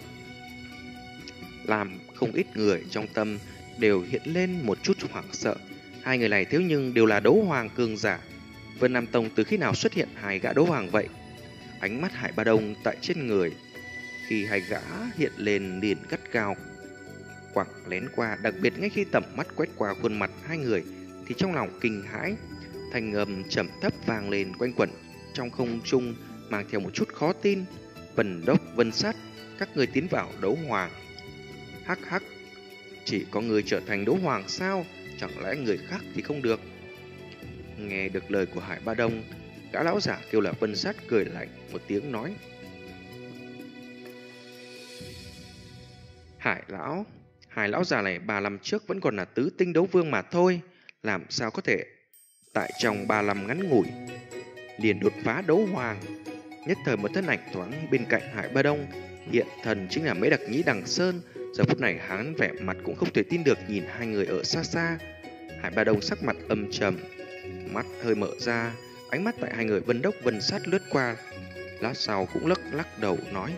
làm không ít người trong tâm đều hiện lên một chút hoảng sợ. Hai người này thiếu nhưng đều là đấu hoàng cường giả. Vân Nam Tông từ khi nào xuất hiện hai gã đấu hoàng vậy? Ánh mắt Hải Ba Đông tại trên người, khi hai gã hiện lên liền gắt gao quẳng lén qua, đặc biệt ngay khi tầm mắt quét qua khuôn mặt hai người thì trong lòng kinh hãi, thanh âm trầm thấp vang lên quanh quẩn trong không trung, mang theo một chút khó tin. Vân Đốc, Vân Sát, các người tiến vào đấu hoàng. Hắc hắc, chỉ có người trở thành đấu hoàng sao? Chẳng lẽ người khác thì không được? Nghe được lời của Hải Ba Đông, gã lão giả kêu là Vân Sát cười lạnh một tiếng nói: Hải lão, Hải lão già này ba năm trước vẫn còn là tứ tinh đấu vương mà thôi, làm sao có thể tại trong ba năm ngắn ngủi liền đột phá đấu hoàng. Nhất thời một thân ảnh thoáng bên cạnh Hải Ba Đông hiện thần chính là Mễ Đặc Nhĩ Đằng Sơn. Giờ phút này hắn vẻ mặt cũng không thể tin được nhìn hai người ở xa xa. Hải Ba Đông sắc mặt âm trầm, mắt hơi mở ra, ánh mắt tại hai người Vân Đốc Vân Sát lướt qua, lát sau cũng lắc lắc đầu nói: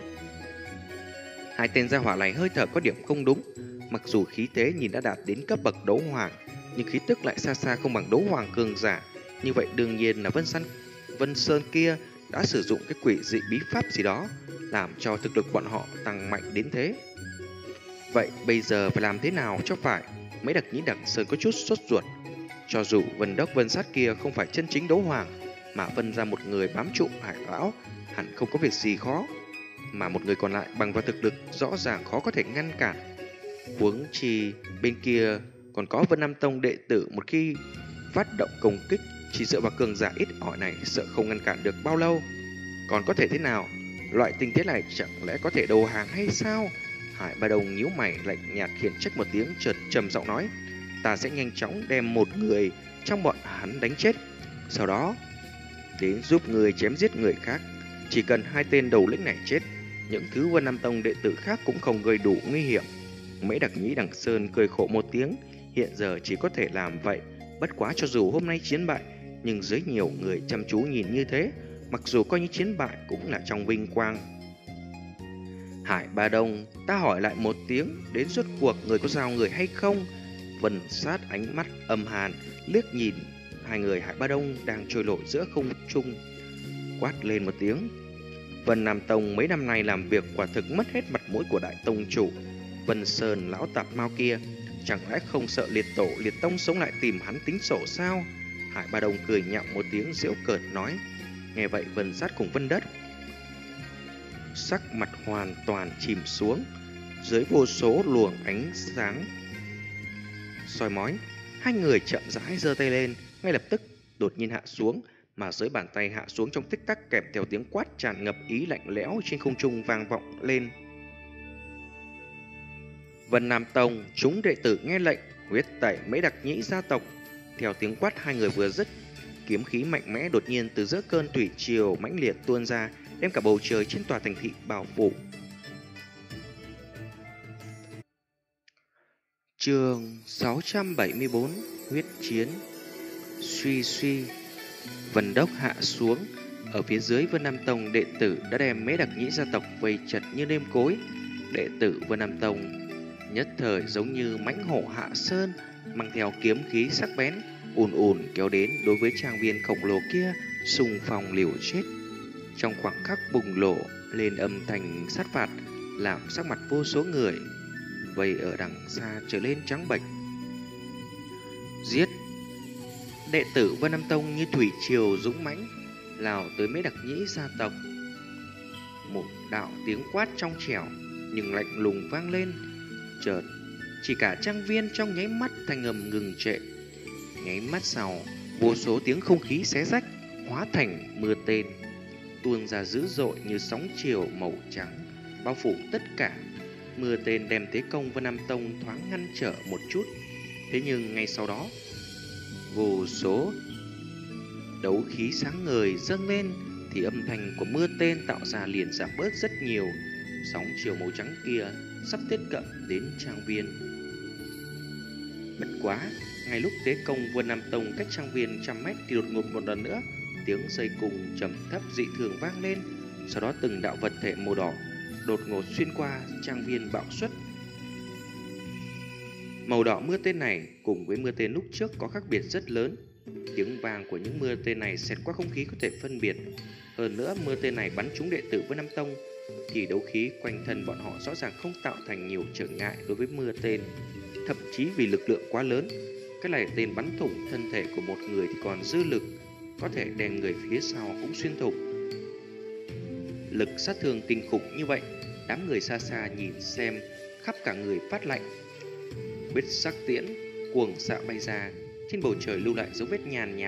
hai tên gia hỏa này hơi thở có điểm không đúng. Mặc dù khí thế nhìn đã đạt đến cấp bậc đấu hoàng, nhưng khí tức lại xa xa không bằng đấu hoàng cường giả. Như vậy đương nhiên là Vân Sơn, Vân Sơn kia đã sử dụng cái quỷ dị bí pháp gì đó, làm cho thực lực bọn họ tăng mạnh đến thế. Vậy bây giờ phải làm thế nào cho phải? Mấy đặc nhĩ Đằng Sơn có chút sốt ruột. Cho dù Vân Đốc Vân Sát kia không phải chân chính đấu hoàng, mà phân ra một người bám trụ Hải lão hẳn không có việc gì khó, mà một người còn lại bằng vào thực lực rõ ràng khó có thể ngăn cản. Huống chi bên kia còn có Vân Nam Tông đệ tử, một khi phát động công kích chỉ dựa vào cường giả ít ỏi này sợ không ngăn cản được bao lâu. Còn có thể thế nào? Loại tình thế này chẳng lẽ có thể đầu hàng hay sao? Hải Ba Đông nhíu mày lạnh nhạt khiển trách một tiếng, chợt trầm giọng nói: ta sẽ nhanh chóng đem một người trong bọn hắn đánh chết, sau đó đến giúp người chém giết người khác. Chỉ cần hai tên đầu lĩnh này chết, những thứ Vân Nam Tông đệ tử khác cũng không gây đủ nguy hiểm. Mễ Đặc Nhĩ Đằng Sơn cười khổ một tiếng, hiện giờ chỉ có thể làm vậy. Bất quá cho dù hôm nay chiến bại, nhưng dưới nhiều người chăm chú nhìn như thế, mặc dù coi như chiến bại cũng là trong vinh quang. Hải Ba Đông, ta hỏi lại một tiếng, đến rốt cuộc người có giao người hay không? Vân Sát ánh mắt âm hàn liếc nhìn hai người Hải Ba Đông đang trôi nổi giữa không trung, quát lên một tiếng. Vân Nam Tông mấy năm nay làm việc quả thực mất hết mặt mũi của đại tông chủ Vân Sơn lão tạp mau kia, chẳng lẽ không sợ liệt tổ liệt tông sống lại tìm hắn tính sổ sao? Hải Ba Đông cười nhạo một tiếng giễu cợt nói. Nghe vậy Vân Sát cùng Vân Đất sắc mặt hoàn toàn chìm xuống, dưới vô số luồng ánh sáng soi mói, hai người chậm rãi giơ tay lên, ngay lập tức đột nhiên hạ xuống, mà dưới bàn tay hạ xuống trong tích tắc kèm theo tiếng quát tràn ngập ý lạnh lẽo trên không trung vang vọng lên. Vân Nam Tông, chúng đệ tử nghe lệnh, huyết tẩy Mễ Đặc Nhĩ gia tộc. Theo tiếng quát hai người vừa dứt, kiếm khí mạnh mẽ đột nhiên từ giữa cơn thủy triều mãnh liệt tuôn ra, đem cả bầu trời trên tòa thành thị bao phủ. Chương sáu trăm bảy mươi bốn, huyết chiến. Suy suy, Vân Đốc hạ xuống, ở phía dưới Vân Nam Tông đệ tử đã đem Mễ Đặc Nhĩ gia tộc vây chặt như nêm cối. Đệ tử Vân Nam Tông nhất thời giống như mãnh hổ hạ sơn, mang theo kiếm khí sắc bén ùn ùn kéo đến đối với trang viên khổng lồ kia, xung phong liều chết. Trong khoảng khắc bùng nổ lên âm thanh sát phạt, làm sắc mặt vô số người vây ở đằng xa trở lên trắng bệch. Giết! Đệ tử Vân Nam Tông như thủy triều dũng mãnh lao tới Mễ Đặc Nhĩ gia tộc. Một đạo tiếng quát trong trẻo nhưng lạnh lùng vang lên, chợt chỉ cả trang viên trong nháy mắt thanh âm ngừng trệ. Nháy mắt sau, vô số tiếng không khí xé rách hóa thành mưa tên tuôn ra dữ dội như sóng chiều màu trắng, bao phủ tất cả. Mưa tên đem thế công Vân Nam Tông thoáng ngăn trở một chút, thế nhưng ngay sau đó vô số đấu khí sáng ngời dâng lên, thì âm thanh của mưa tên tạo ra liền giảm bớt rất nhiều. Sóng chiều màu trắng kia sắp tiếp cận đến trang viên. Bất quá, ngay lúc thế công Vân Nam Tông cách trang viên trăm mét thì đột ngột một lần nữa tiếng dây cùng trầm thấp dị thường vang lên, sau đó từng đạo vật thể màu đỏ đột ngột xuyên qua trang viên bạo xuất. Màu đỏ mưa tên này cùng với mưa tên lúc trước có khác biệt rất lớn. Tiếng vang của những mưa tên này xẹt qua không khí có thể phân biệt. Hơn nữa mưa tên này bắn trúng đệ tử Vân Nam Tông thì đấu khí quanh thân bọn họ rõ ràng không tạo thành nhiều trở ngại đối với mưa tên. Thậm chí vì lực lượng quá lớn, cái này tên bắn thủng thân thể của một người thì còn dư lực, có thể đè người phía sau cũng xuyên thủng. Lực sát thương kinh khủng như vậy, đám người xa xa nhìn xem khắp cả người phát lạnh. Huyết sắc tiễn cuồng xạ bay ra, trên bầu trời lưu lại dấu vết nhàn nhạt,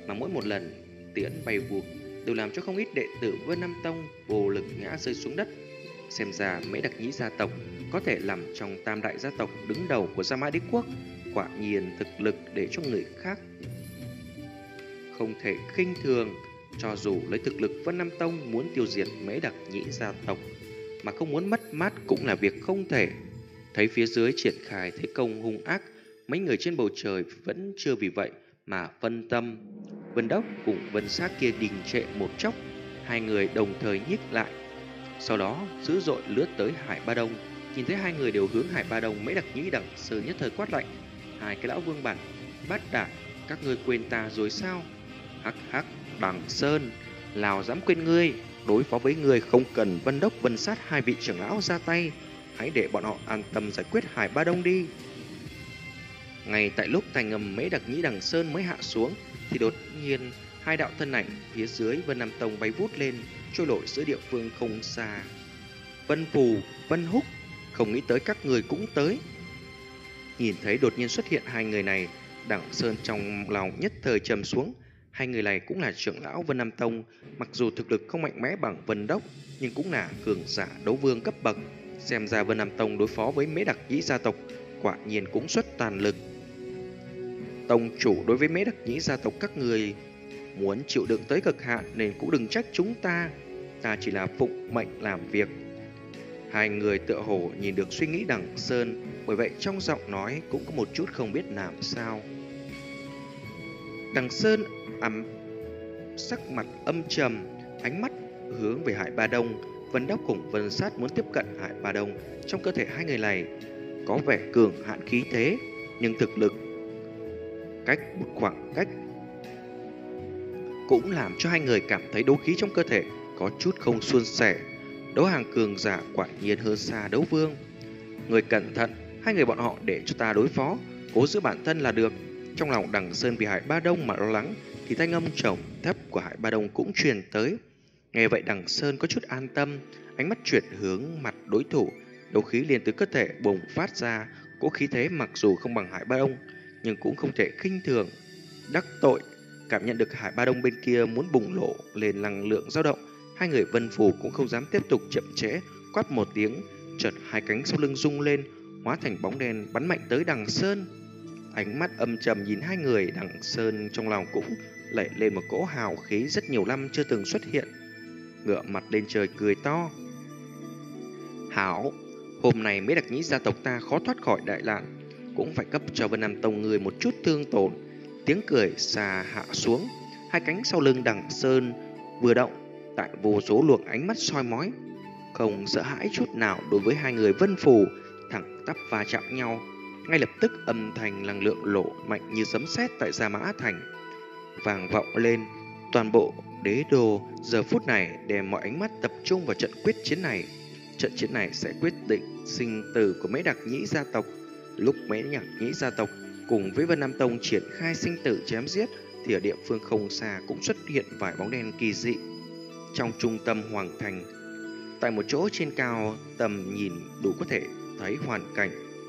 mà mỗi một lần tiễn bay vụt đều làm cho không ít đệ tử Vân Nam Tông vô lực ngã rơi xuống đất. Xem ra Mễ Đặc Nhĩ gia tộc có thể nằm trong tam đại gia tộc đứng đầu của Gia Mã Đế quốc, quả nhiên thực lực để cho người khác không thể khinh thường. Cho dù lấy thực lực Vân Nam Tông muốn tiêu diệt Mễ Đặc Nhĩ gia tộc mà không muốn mất mát cũng là việc không thể. Thấy phía dưới triển khai thế công hung ác, mấy người trên bầu trời vẫn chưa vì vậy mà phân tâm. Vân Đốc cùng Vân Sát kia đình trệ một chốc, hai người đồng thời nhích lại. Sau đó dữ dội lướt tới Hải Ba Đông. Nhìn thấy hai người đều hướng Hải Ba Đông, Mễ Đặc Nhĩ Đằng Sơn nhất thời quát lạnh: hai cái lão vương bản bát đản, các ngươi quên ta rồi sao? Hắc hắc, Đằng Sơn, nào dám quên ngươi? Đối phó với ngươi không cần Vân Đốc, Vân Sát hai vị trưởng lão ra tay, hãy để bọn họ an tâm giải quyết Hải Ba Đông đi. Ngay tại lúc thành ngầm Mễ Đặc Nhĩ Đằng Sơn mới hạ xuống thì đột nhiên hai đạo thân ảnh phía dưới Vân Nam Tông bay vút lên, trôi nổi giữa địa phương không xa. Vân Phù, Vân Húc, không nghĩ tới các người cũng tới. Nhìn thấy đột nhiên xuất hiện hai người này, Đằng Sơn trong lòng nhất thời trầm xuống. Hai người này cũng là trưởng lão Vân Nam Tông, mặc dù thực lực không mạnh mẽ bằng Vân Đốc, nhưng cũng là cường giả đấu vương cấp bậc. Xem ra Vân Nam Tông đối phó với Mễ Đặc Nhĩ gia tộc quả nhiên cũng xuất toàn lực. Tông chủ đối với Mễ Đặc Nhĩ gia tộc các người muốn chịu đựng tới cực hạn nên cũng đừng trách chúng ta, ta chỉ là phụng mệnh làm việc. Hai người tựa hồ nhìn được suy nghĩ Đằng Sơn, bởi vậy trong giọng nói cũng có một chút không biết làm sao. Đằng Sơn ấm sắc mặt âm trầm, ánh mắt hướng về Hải Ba Đông. Vân Đốc cùng Vân Sát muốn tiếp cận Hải Ba Đông. Trong cơ thể hai người này có vẻ cường hãn khí thế, nhưng thực lực cách một khoảng cách cũng làm cho hai người cảm thấy đấu khí trong cơ thể có chút không suôn sẻ. Đấu hàng cường giả quả nhiên hơn xa đấu vương. Người cẩn thận, hai người bọn họ để cho ta đối phó, cố giữ bản thân là được. Trong lòng Đằng Sơn vì Hải Ba Đông mà lo lắng, thì thanh âm trầm thấp của Hải Ba Đông cũng truyền tới. Nghe vậy Đằng Sơn có chút an tâm, ánh mắt chuyển hướng mặt đối thủ, đấu khí liền từ cơ thể bùng phát ra. Cỗ khí thế mặc dù không bằng Hải Ba Đông, nhưng cũng không thể khinh thường. Đắc tội, cảm nhận được Hải Ba Đông bên kia muốn bùng lộ lên năng lượng dao động, hai người Vân Phù cũng không dám tiếp tục chậm trễ, quát một tiếng, chợt hai cánh sau lưng rung lên, hóa thành bóng đen bắn mạnh tới Đằng Sơn. Ánh mắt âm trầm nhìn hai người, Đằng Sơn trong lòng cũng lẩy lên một cỗ hào khí rất nhiều năm chưa từng xuất hiện, ngửa mặt lên trời cười to. Hảo, hôm nay Mễ Đặc Nhĩ gia tộc ta khó thoát khỏi đại nạn, cũng phải cấp cho Vân Nam Tông người một chút thương tổn. Tiếng cười xà hạ xuống, hai cánh sau lưng Đằng Sơn vừa động, tại vô số luồng ánh mắt soi mói, không sợ hãi chút nào đối với hai người Vân Phù, thẳng tắp va chạm nhau. Ngay lập tức âm thanh năng lượng lộ mạnh như sấm sét tại Gia Mã Thành vang vọng lên. Toàn bộ đế đô giờ phút này đem mọi ánh mắt tập trung vào trận quyết chiến này. Trận chiến này sẽ quyết định sinh tử của Mễ Đặc Nhĩ gia tộc. Lúc Mễ Đặc Nhĩ gia tộc cùng với Vân Nam Tông triển khai sinh tử chém giết, thì ở địa phương không xa cũng xuất hiện vài bóng đen kỳ dị. Trong trung tâm hoàng thành, tại một chỗ trên cao tầm nhìn đủ có thể thấy hoàn cảnh,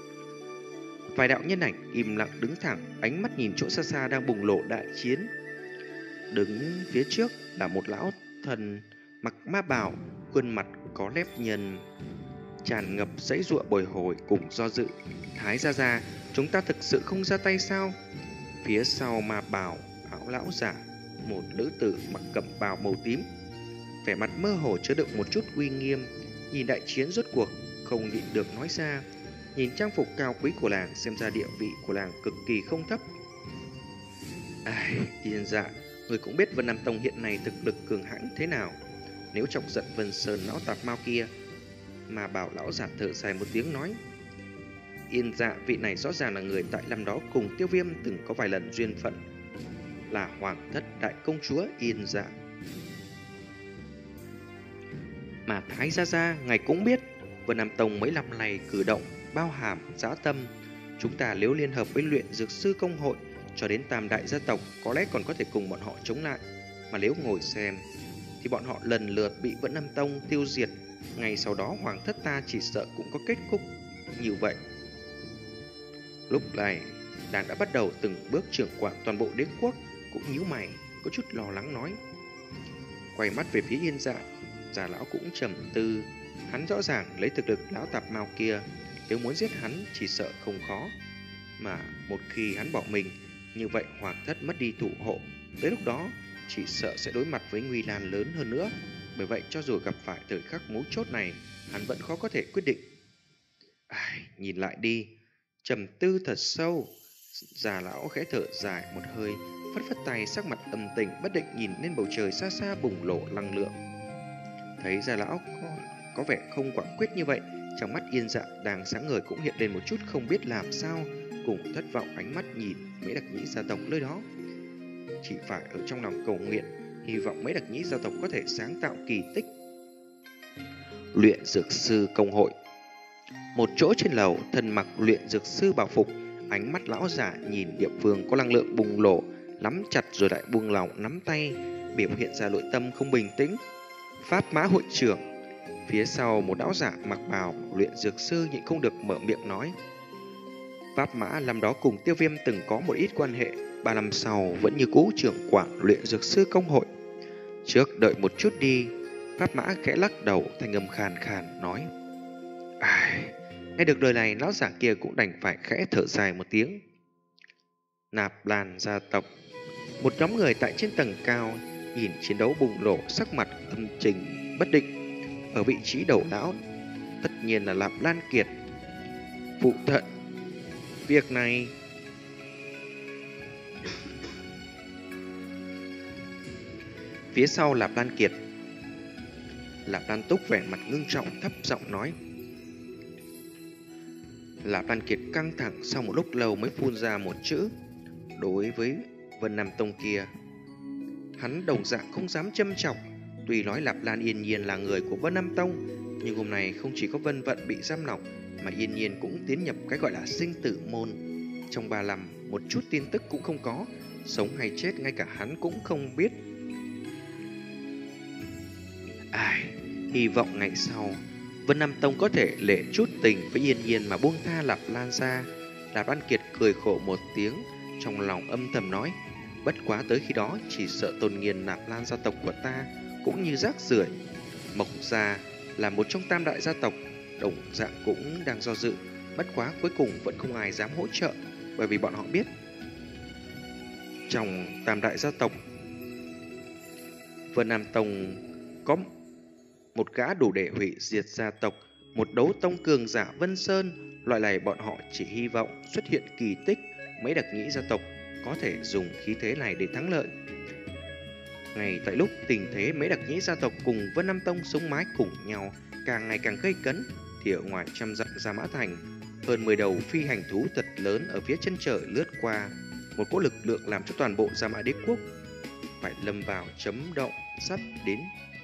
vài đạo nhân ảnh im lặng đứng thẳng, ánh mắt nhìn chỗ xa xa đang bùng lộ đại chiến. Đứng phía trước là một lão thần mặc ma bào, khuôn mặt có nếp nhăn, tràn ngập dãy giụa bồi hồi cùng do dự. Thái gia gia, chúng ta thực sự không ra tay sao? Phía sau ma bào áo lão giả, một nữ tử mặc cẩm bào màu tím, vẻ mặt mơ hồ chứa đựng một chút uy nghiêm, nhìn đại chiến rốt cuộc không nhịn được nói ra. Nhìn trang phục cao quý của làng, xem ra địa vị của làng cực kỳ không thấp. Ai, Yên Dạ, người cũng biết Vân Nam Tông hiện nay thực lực cường hãn thế nào. Nếu chọc giận Vân Sơn lão tạp mau kia, mà bảo lão giả thở dài một tiếng nói. Yên Dạ, vị này rõ ràng là người tại năm đó cùng Tiêu Viêm từng có vài lần duyên phận, là hoàng thất đại công chúa Yên Dạ. Mà Thái gia gia, ngài cũng biết Vân Nam Tông mấy năm này cử động bao hàm dã tâm. Chúng ta nếu liên hợp với luyện dược sư công hội cho đến tam đại gia tộc, có lẽ còn có thể cùng bọn họ chống lại. Mà nếu ngồi xem thì bọn họ lần lượt bị Vân Nam Tông tiêu diệt, ngày sau đó hoàng thất ta chỉ sợ cũng có kết cục như vậy. Lúc này đàn đã bắt đầu từng bước trưởng quản toàn bộ đế quốc, cũng nhíu mày. có chút lo lắng nói. Quay mắt về phía Yên Dạ, già lão cũng trầm tư. Hắn rõ ràng lấy thực lực lão tạp mao kia, nếu muốn giết hắn chỉ sợ không khó. Mà một khi hắn bỏ mình, như vậy Hoàng thất mất đi thủ hộ, tới lúc đó chỉ sợ sẽ đối mặt với nguy nan lớn hơn nữa. Bởi vậy cho dù gặp phải thời khắc mấu chốt này, hắn vẫn khó có thể quyết định. Ai, nhìn lại đi, trầm tư thật sâu, già lão khẽ thở dài một hơi, phất phất tay, sắc mặt âm tình bất định nhìn lên bầu trời xa xa bùng nổ năng lượng. Thấy già lão có, có vẻ không quả quyết như vậy, trong mắt Yên Dạ đang sáng ngời cũng hiện lên một chút không biết làm sao, cùng thất vọng ánh mắt nhìn mấy đặc nhĩ gia tộc nơi đó. Chỉ phải ở trong lòng cầu nguyện, hy vọng mấy đặc nhĩ gia tộc có thể sáng tạo kỳ tích. Luyện dược sư công hội. Một chỗ trên lầu, thân mặc luyện dược sư bảo phục, ánh mắt lão giả nhìn địa phương có năng lượng bùng nổ, nắm chặt rồi lại buông lỏng nắm tay, biểu hiện ra nội tâm không bình tĩnh. Pháp mã hội trưởng. Phía sau một lão giả mặc bào luyện dược sư nhịn không được mở miệng nói. Pháp mã năm đó cùng Tiêu Viêm từng có một ít quan hệ, ba năm sau vẫn như cũ trưởng quản luyện dược sư công hội. Trước đợi một chút đi. Pháp mã khẽ lắc đầu, thanh âm khàn khàn nói. Ai... Nghe được lời này, lão giả kia cũng đành phải khẽ thở dài một tiếng. Nạp Lan gia tộc. Một nhóm người tại trên tầng cao nhìn chiến đấu bùng nổ, sắc mặt âm trình bất định. Ở vị trí đầu não tất nhiên là Nạp Lan Kiệt. Phụ thận, việc này... Phía sau Lạp Lan Kiệt, Lạp Lan Túc vẻ mặt ngưng trọng thấp giọng nói. Lạp Lan Kiệt căng thẳng, sau một lúc lâu mới phun ra một chữ. Đối với Vân Nam Tông kia, hắn đồng dạng không dám châm chọc. Tuy nói Lạp Lan Yên Nhiên là người của Vân Nam Tông, nhưng hôm nay không chỉ có Vân Vận bị giam lỏng, mà Yên Nhiên cũng tiến nhập cái gọi là sinh tử môn. Trong ba năm, một chút tin tức cũng không có, sống hay chết ngay cả hắn cũng không biết. Ai, hy vọng ngày sau Vân Nam Tông có thể lệ chút tình với Yên Nhiên mà buông tha Lạp Lan ra. Lạp Lan Kiệt cười khổ một tiếng, trong lòng âm thầm nói. Bất quá tới khi đó chỉ sợ tôn nghiêm Nạp Lan gia tộc của ta cũng như rác rưởi. Mộc gia là một trong tam đại gia tộc, đồng dạng cũng đang do dự. Bất quá cuối cùng vẫn không ai dám hỗ trợ, bởi vì bọn họ biết trong tam đại gia tộc, Vân Nam Tông có một gã đủ để hủy diệt gia tộc, một đấu tông cường giả Vân Sơn. Loại này bọn họ chỉ hy vọng xuất hiện kỳ tích, mấy đặc nhĩ gia tộc có thể dùng khí thế này để thắng lợi. Ngay tại lúc tình thế mấy đặc nhĩ gia tộc cùng Vân Nam Tông sống mái cùng nhau càng ngày càng gây cấn, thì ở ngoài trăm dặm Gia Mã Thành, hơn mười đầu phi hành thú thật lớn ở phía chân trời lướt qua, một cỗ lực lượng làm cho toàn bộ Gia Mã Đế quốc phải lâm vào chấm động sắp đến